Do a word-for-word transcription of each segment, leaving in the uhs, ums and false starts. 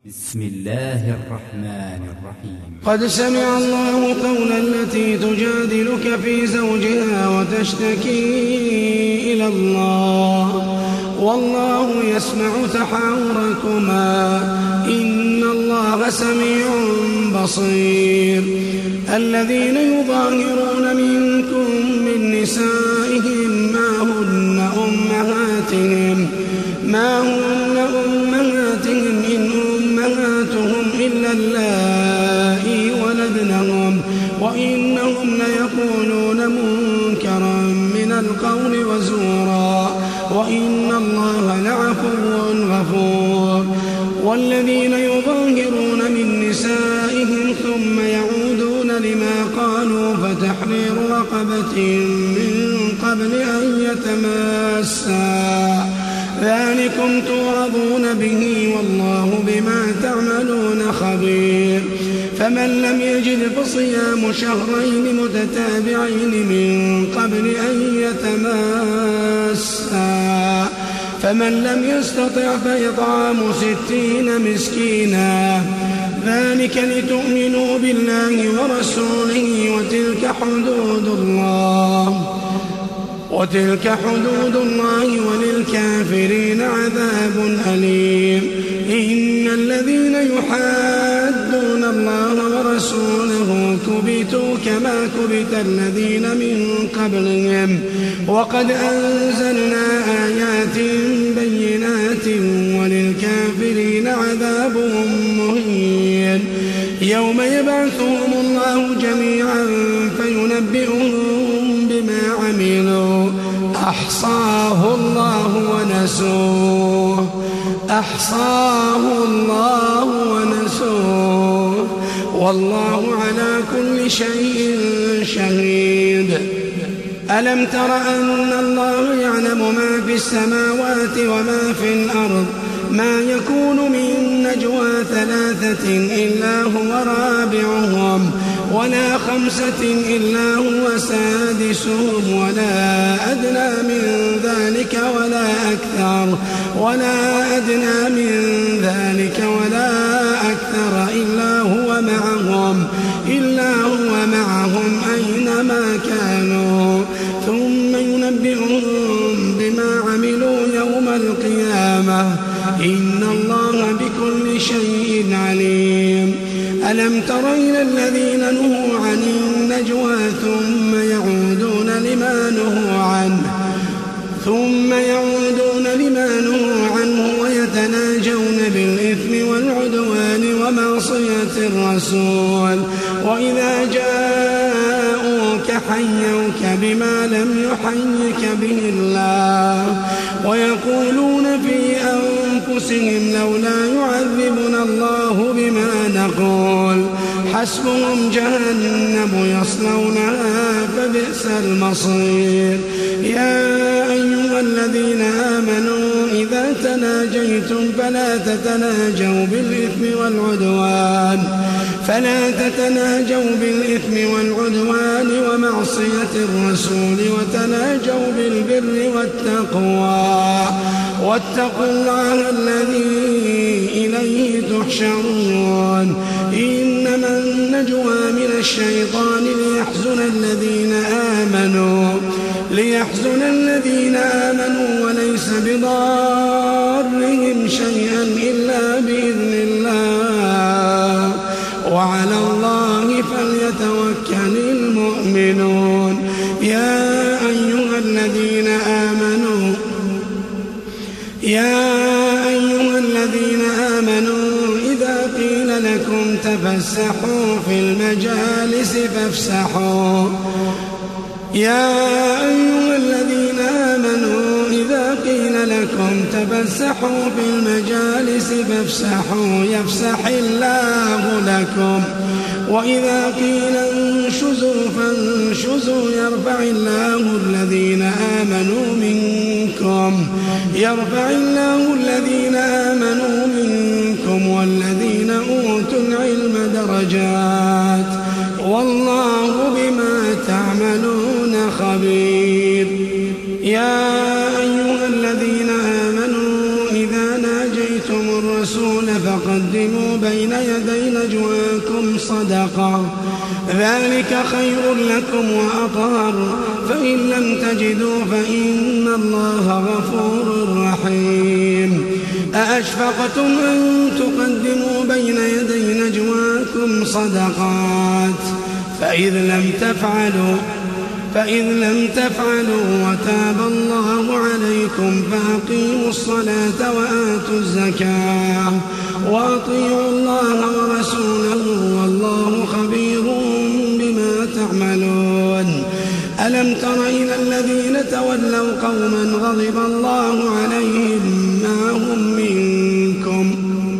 بسم الله الرحمن الرحيم. قد سمع الله قول التي تجادلك في زوجها وتشتكي إلى الله والله يسمع تحاوركما إن الله سميع بصير. الذين يظاهرون منكم من نسائهم ما هن أمهاتهم ما هن أمهاتهم إن أمهاتهم إلا اللائي ولدنهم وإنهم ليقولون منكرا من القول وزورا وإن الله لعفو غفور. والذين يظاهرون من نسائهم ثم يعودون لما قالوا فتحرير رقبة من قبل أن يتماسا ذلكم توعظون به والله بما تعملون خبير. فمن لم يجد فصيام شهرين متتابعين من قبل أن يتماسا فمن لم يستطع فإطعام ستين مسكينا ذلك لتؤمنوا بالله ورسوله وتلك حدود الله وتلك حدود الله وللكافرين عذاب أليم. إن الذين يحادون الله ورسوله كبتوا كما كبت الذين من قبلهم وقد أنزلنا آيات بينات وللكافرين عذاب مهين. يوم يبعثهم الله جميعا فينبئهم بما عملوا أحصاه الله ونسوه أحصاه الله ونسوه والله على كل شيء شهيد. ألم تر أن الله يعلم ما في السماوات وما في الأرض ما يكون من نجوى ثلاثة إلا هو رابعهم ولا خمسة إلا هو سادسهم ولا أدنى من ذلك ولا أكثر ولا أدنى من ذلك ولا أكثر إلا هو معهم إلا هو معهم أينما كانوا ثم ينبئهم بما عملوا يوم القيامة إن الله بكل شيء عليم. ألم تر إلى الذين نهوا عن النجوى ثم يعودون لما نهوا عنه ثم يعودون لما نهوا عنه ويتناجون بالإثم والعدوان ومعصية الرسول وإذا جاءوك حيوك بما لم يحيك به الله ويقولون في أنفسهم لولا يعذبنا الله بما نقول حسبهم جهنم يصلونها فبئس المصير. يا أيها الذين آمنوا إذا تناجيتم فلا تتناجوا بالإثم والعدوان فلا تتناجوا بالإثم والعدوان ومعصية الرسول وتناجوا بالبر والتقوى واتقوا الله الذي إليه تحشرون. إنما النجوى من الشيطان ليحزن الذين آمنوا ليحزن الذين آمنوا وليس بضارهم شيئا إلا بإذن الله وعلى الله فليتوكل المؤمنون. يا أيها الذين آمنوا يا أيها الذين آمنوا إذا قيل لكم تفسحوا في المجالس فافسحوا يا أيها الذين آمنوا إذا قيل لكم تفسحوا في المجالس فافسحوا يفسح الله لكم وإذا قيل انشزوا فانشزوا يرفع الله الذين آمنوا منكم يرفع الله الذين آمنوا منكم والذين أوتوا العلم درجات والله بما تعملون خبير. يا أيها الذين آمنوا إذا ناجيتم الرسول فقد تقدموا بين يدي نجواكم صدقة ذلك خير لكم وأطهر فإن لم تجدوا فإن الله غفور رحيم أأشفقتم أن تقدموا بين يدي نجواكم صدقات فإذ لم تفعلوا فإذ لم تفعلوا وتاب الله عليكم فأقيموا الصلاة وآتوا الزكاة وأطيعوا الله ورسوله والله خبير بما تعملون ألم تر إلى الذين تولوا قوما غضب الله عليهم ما هم منكم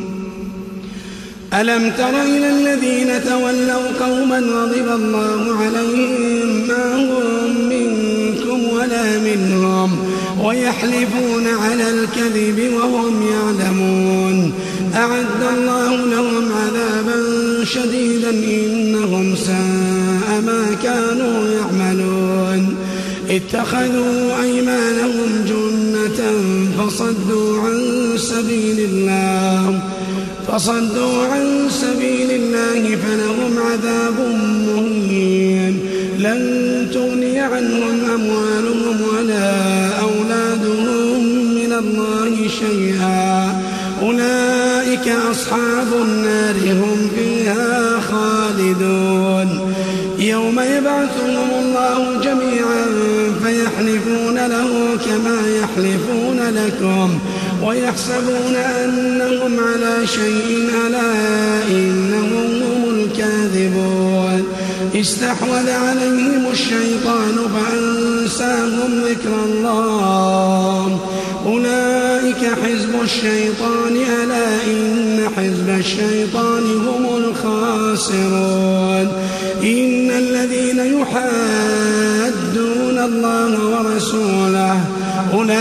ألم تر إلى الذين تولوا قوما غضب الله عليهم ما هم منكم ولا منهم ويحلفون على الكذب وهم يعلمون أعد الله لهم عذابا شديدا إنهم ساء ما كانوا يعملون اتخذوا أيمانهم جنة فصدوا عن سبيل الله فصدوا عن سبيل الله فلهم عذاب مهين لن تغني عنهم أموالهم ولا أولادهم من الله شيئا أولئك أصحاب النار هم فيها خالدون يوم يبعثهم الله جميعا فيحلفون له كما يحلفون لكم ويحسبون أنهم على شيء ألا إنهم هم الكاذبون استحوذ عليهم الشيطان فأنساهم ذكر الله أولئك حزب الشيطان ألا إن حزب الشيطان هم الخاسرون إن الذين يحادون الله ورسوله أولئك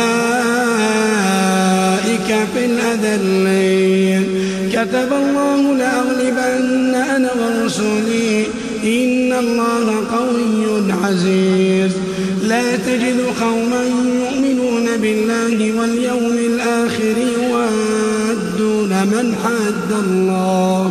في الأذلين كتب الله لأغلبن أنا ورسلي إن الله قوي عزيز لا تجد قوما يؤمنون بالله واليوم الآخر يوادون من حاد الله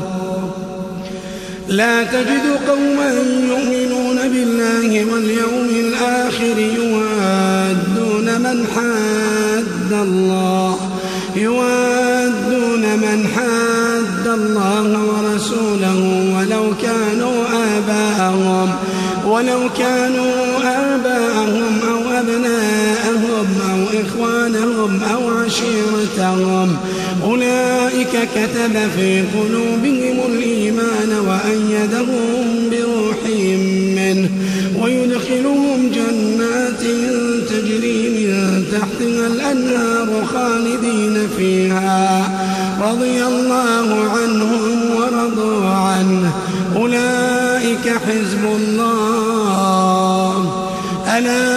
لا تجد قوما يؤمنون بالله واليوم الآخر يوادون من حاد الله يوادون من حاد الله ورسوله ولو كانوا آباءهم ولو كانوا آباءهم أو أبناءهم أو إخوانهم أو عشيرتهم أولئك كتب في قلوبهم الإيمان وأيدهم بروح منه ويدخلهم جنات تجري من تحتها الأنهار خالدين فيها رضي الله عنهم ورضوا عنه أولئك حزب الله ألا